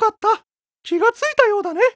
かった。気がついたようだね。